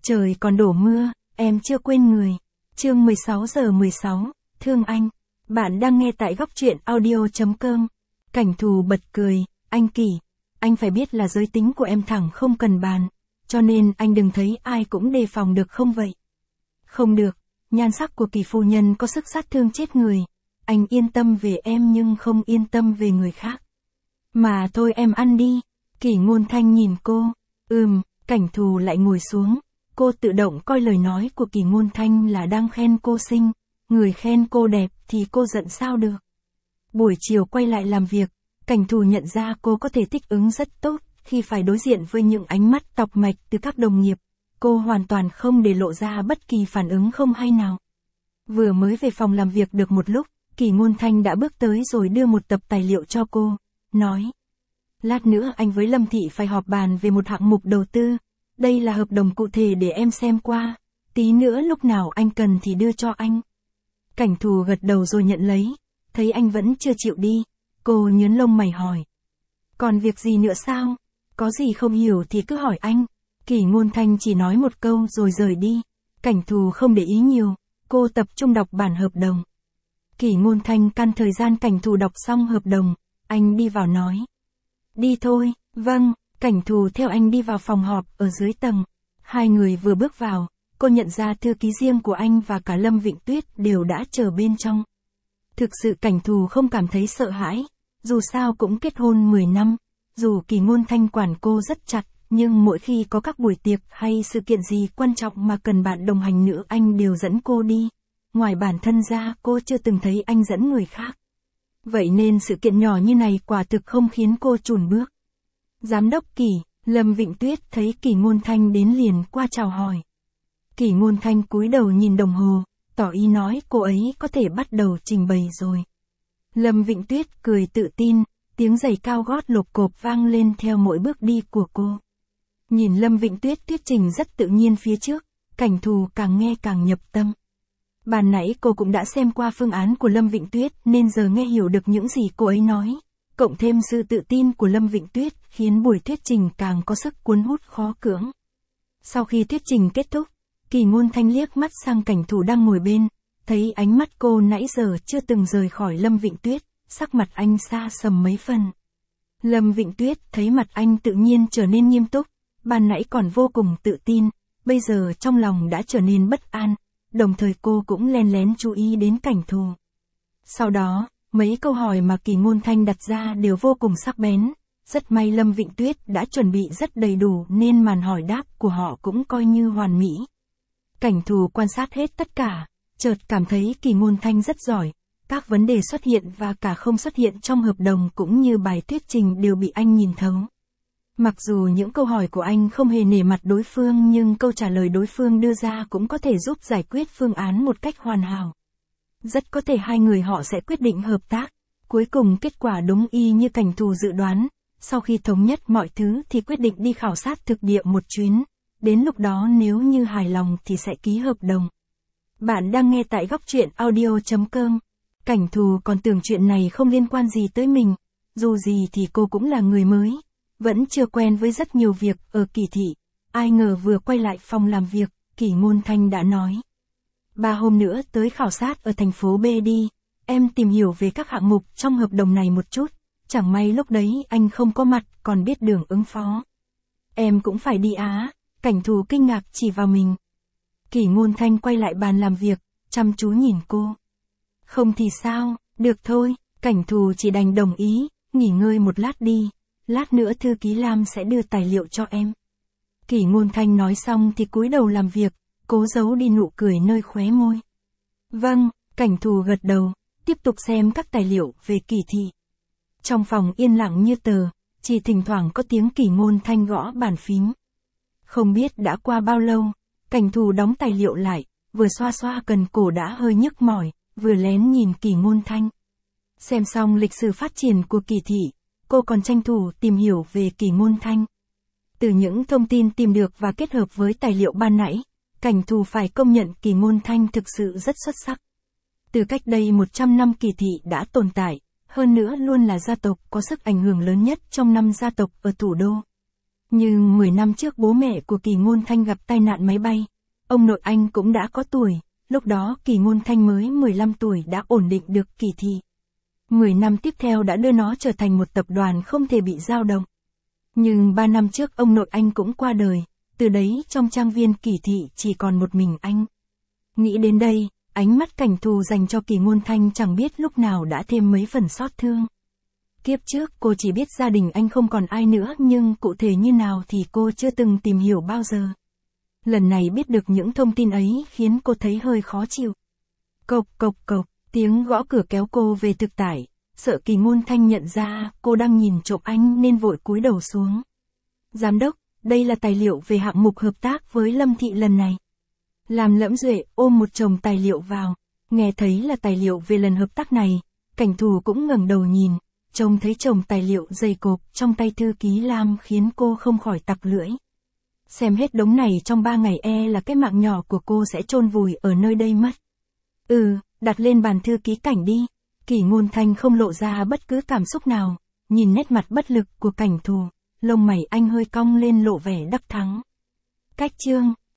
Trời còn đổ mưa, em chưa quên người. Chương 16:16, thương anh. Bạn đang nghe tại góc truyện audio.com. Cảnh thù bật cười, anh Kỳ, anh phải biết là giới tính của em thẳng không cần bàn, cho nên anh đừng thấy ai cũng đề phòng được không vậy? Không được, nhan sắc của Kỳ phu nhân có sức sát thương chết người. Anh yên tâm về em nhưng không yên tâm về người khác. Mà thôi em ăn đi. Kỳ Ngôn Thanh nhìn cô. Cảnh thù lại ngồi xuống. Cô tự động coi lời nói của Kỳ Ngôn Thanh là đang khen cô xinh. Người khen cô đẹp thì cô giận sao được. Buổi chiều quay lại làm việc, Cảnh thù nhận ra cô có thể thích ứng rất tốt khi phải đối diện với những ánh mắt tọc mạch từ các đồng nghiệp. Cô hoàn toàn không để lộ ra bất kỳ phản ứng không hay nào. Vừa mới về phòng làm việc được một lúc, Kỳ Ngôn Thanh đã bước tới rồi đưa một tập tài liệu cho cô, nói. Lát nữa anh với Lâm Thị phải họp bàn về một hạng mục đầu tư. Đây là hợp đồng cụ thể để em xem qua. Tí nữa lúc nào anh cần thì đưa cho anh. Cảnh thù gật đầu rồi nhận lấy. Thấy anh vẫn chưa chịu đi. Cô nhớn lông mày hỏi. Còn việc gì nữa sao? Có gì không hiểu thì cứ hỏi anh. Kỳ Ngôn Thanh chỉ nói một câu rồi rời đi. Cảnh thù không để ý nhiều. Cô tập trung đọc bản hợp đồng. Kỳ Ngôn Thanh căn thời gian Cảnh thù đọc xong hợp đồng. Anh đi vào nói. Đi thôi. Vâng. Cảnh thù theo anh đi vào phòng họp ở dưới tầng. Hai người vừa bước vào, cô nhận ra thư ký riêng của anh và cả Lâm Vịnh Tuyết đều đã chờ bên trong. Thực sự Cảnh thù không cảm thấy sợ hãi, dù sao cũng kết hôn 10 năm, dù Kỳ Ngôn Thanh quản cô rất chặt, nhưng mỗi khi có các buổi tiệc hay sự kiện gì quan trọng mà cần bạn đồng hành nữa anh đều dẫn cô đi. Ngoài bản thân ra cô chưa từng thấy anh dẫn người khác. Vậy nên sự kiện nhỏ như này quả thực không khiến cô chùn bước. Giám đốc Kỳ, Lâm Vịnh Tuyết thấy Kỳ Ngôn Thanh đến liền qua chào hỏi. Kỳ Ngôn Thanh cúi đầu nhìn đồng hồ, tỏ ý nói cô ấy có thể bắt đầu trình bày rồi. Lâm Vịnh Tuyết cười tự tin, tiếng giày cao gót lộp cộp vang lên theo mỗi bước đi của cô. Nhìn Lâm Vịnh Tuyết thuyết trình rất tự nhiên phía trước, Cảnh thù càng nghe càng nhập tâm. Ban nãy cô cũng đã xem qua phương án của Lâm Vịnh Tuyết nên giờ nghe hiểu được những gì cô ấy nói. Cộng thêm sự tự tin của Lâm Vịnh Tuyết khiến buổi thuyết trình càng có sức cuốn hút khó cưỡng. Sau khi thuyết trình kết thúc, Kỳ Ngôn Thanh liếc mắt sang Cảnh thù đang ngồi bên, thấy ánh mắt cô nãy giờ chưa từng rời khỏi Lâm Vịnh Tuyết, sắc mặt anh xa sầm mấy phần. Lâm Vịnh Tuyết thấy mặt anh tự nhiên trở nên nghiêm túc, ban nãy còn vô cùng tự tin, bây giờ trong lòng đã trở nên bất an, đồng thời cô cũng len lén chú ý đến Cảnh thù. Sau đó, mấy câu hỏi mà Kỳ Ngôn Thanh đặt ra đều vô cùng sắc bén. Rất may Lâm Vịnh Tuyết đã chuẩn bị rất đầy đủ nên màn hỏi đáp của họ cũng coi như hoàn mỹ. Cảnh thù quan sát hết tất cả, chợt cảm thấy Kỳ Ngôn Thanh rất giỏi. Các vấn đề xuất hiện và cả không xuất hiện trong hợp đồng cũng như bài thuyết trình đều bị anh nhìn thấu. Mặc dù những câu hỏi của anh không hề nể mặt đối phương nhưng câu trả lời đối phương đưa ra cũng có thể giúp giải quyết phương án một cách hoàn hảo. Rất có thể hai người họ sẽ quyết định hợp tác. Cuối cùng kết quả đúng y như Cảnh thù dự đoán. Sau khi thống nhất mọi thứ thì quyết định đi khảo sát thực địa một chuyến. Đến lúc đó nếu như hài lòng thì sẽ ký hợp đồng. Bạn đang nghe tại góc truyện audio.com. Cảnh thù còn tưởng chuyện này không liên quan gì tới mình. Dù gì thì cô cũng là người mới. Vẫn chưa quen với rất nhiều việc ở Kỳ thị. Ai ngờ vừa quay lại phòng làm việc, Kỳ Ngôn Thanh đã nói. 3 hôm nữa tới khảo sát ở thành phố B đi. Em tìm hiểu về các hạng mục trong hợp đồng này một chút. Chẳng may lúc đấy anh không có mặt còn biết đường ứng phó. Em cũng phải đi á. Cảnh thù kinh ngạc chỉ vào mình. Kỳ Ngôn Thanh quay lại bàn làm việc, chăm chú nhìn cô. Không thì sao, được thôi. Cảnh thù chỉ đành đồng ý, nghỉ ngơi một lát đi. Lát nữa thư ký Lam sẽ đưa tài liệu cho em. Kỳ Ngôn Thanh nói xong thì cúi đầu làm việc, cố giấu đi nụ cười nơi khóe môi. Vâng, Cảnh thù gật đầu, tiếp tục xem các tài liệu về Kỳ thị. Trong phòng yên lặng như tờ, chỉ thỉnh thoảng có tiếng Kỳ Ngôn Thanh gõ bàn phím. Không biết đã qua bao lâu, Cảnh thù đóng tài liệu lại, vừa xoa xoa cần cổ đã hơi nhức mỏi, vừa lén nhìn Kỳ Ngôn Thanh. Xem xong lịch sử phát triển của Kỳ thị, cô còn tranh thủ tìm hiểu về Kỳ Ngôn Thanh. Từ những thông tin tìm được và kết hợp với tài liệu ban nãy, Cảnh thù phải công nhận Kỳ Ngôn Thanh thực sự rất xuất sắc. Từ cách đây 100 năm Kỳ thị đã tồn tại, hơn nữa luôn là gia tộc có sức ảnh hưởng lớn nhất trong 5 gia tộc ở thủ đô. Nhưng 10 năm trước bố mẹ của Kỳ Ngôn Thanh gặp tai nạn máy bay. Ông nội anh cũng đã có tuổi, lúc đó Kỳ Ngôn Thanh mới 15 tuổi đã ổn định được Kỳ thị. 10 năm tiếp theo đã đưa nó trở thành một tập đoàn không thể bị dao động. Nhưng 3 năm trước ông nội anh cũng qua đời, từ đấy trong trang viên Kỳ thị chỉ còn một mình anh. Nghĩ đến đây, ánh mắt Cảnh Thù dành cho Kỳ Ngôn Thanh chẳng biết lúc nào đã thêm mấy phần xót thương. Kiếp trước cô chỉ biết gia đình anh không còn ai nữa nhưng cụ thể như nào thì cô chưa từng tìm hiểu bao giờ. Lần này biết được những thông tin ấy khiến cô thấy hơi khó chịu. Cộc cộc cộc, tiếng gõ cửa kéo cô về thực tại, sợ Kỳ Ngôn Thanh nhận ra cô đang nhìn trộm anh nên vội cúi đầu xuống. Giám đốc, đây là tài liệu về hạng mục hợp tác với Lâm Thị lần này. Làm Lẫm Duệ ôm một chồng tài liệu vào, nghe thấy là tài liệu về lần hợp tác này, Cảnh Thù cũng ngẩng đầu nhìn, trông thấy chồng tài liệu dày cộp trong tay thư ký Lam khiến cô không khỏi tặc lưỡi. Xem hết đống này trong 3 ngày là cái mạng nhỏ của cô sẽ chôn vùi ở nơi đây mất. Đặt lên bàn thư ký Cảnh đi. Kỳ Ngôn Thanh không lộ ra bất cứ cảm xúc nào, nhìn nét mặt bất lực của Cảnh Thù, lông mày anh hơi cong lên lộ vẻ đắc thắng. Cách chương